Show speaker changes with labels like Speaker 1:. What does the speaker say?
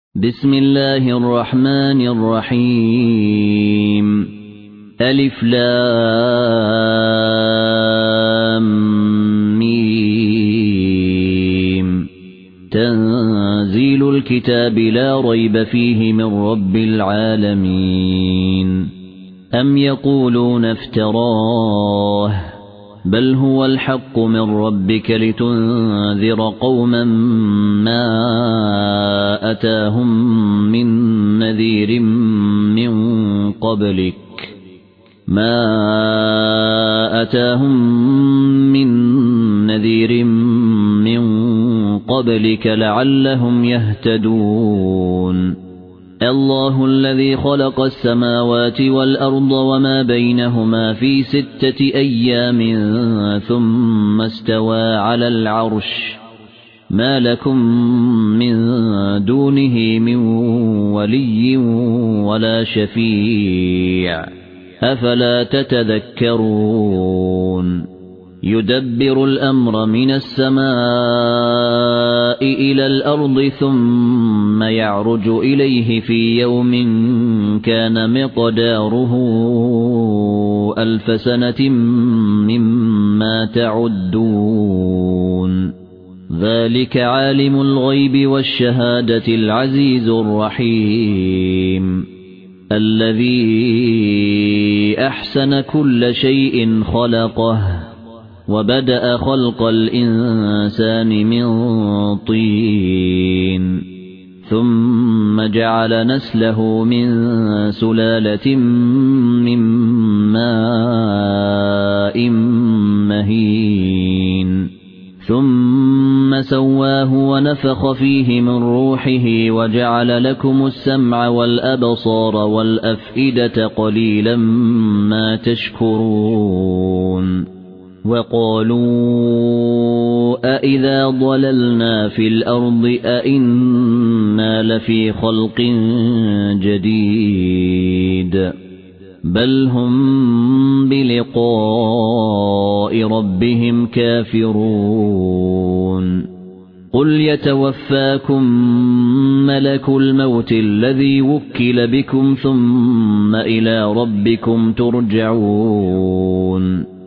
Speaker 1: بسم الله الرحمن الرحيم ألف لام ميم تنزيل الكتاب لا ريب فيه من رب العالمين أم يقولون افتراه بل هو الحق من ربك لتنذر قوما ما أتاهم من نذير من قبلك لعلهم يهتدون الله الذي خلق السماوات والأرض وما بينهما في 6 أيام ثم استوى على العرش ما لكم من دونه من ولي ولا شفيع أفلا تتذكرون يدبر الأمر من السماء إلى الأرض ثم يعرج إليه في يوم كان مقداره 1000 سنة مما تعدون ذلك عالم الغيب والشهادة العزيز الرحيم الذي أحسن كل شيء خلقه وبدأ خلق الإنسان من طين ثم جعل نسله من سلالة من ماء مهين ثم سواه ونفخ فيه من روحه وجعل لكم السمع والأبصار والأفئدة قليلا ما تشكرون وقالوا أإذا ضللنا في الأرض أإنا لفي خلق جديد بل هم بلقاء ربهم كافرون قل يتوفاكم ملك الموت الذي وكل بكم ثم إلى ربكم ترجعون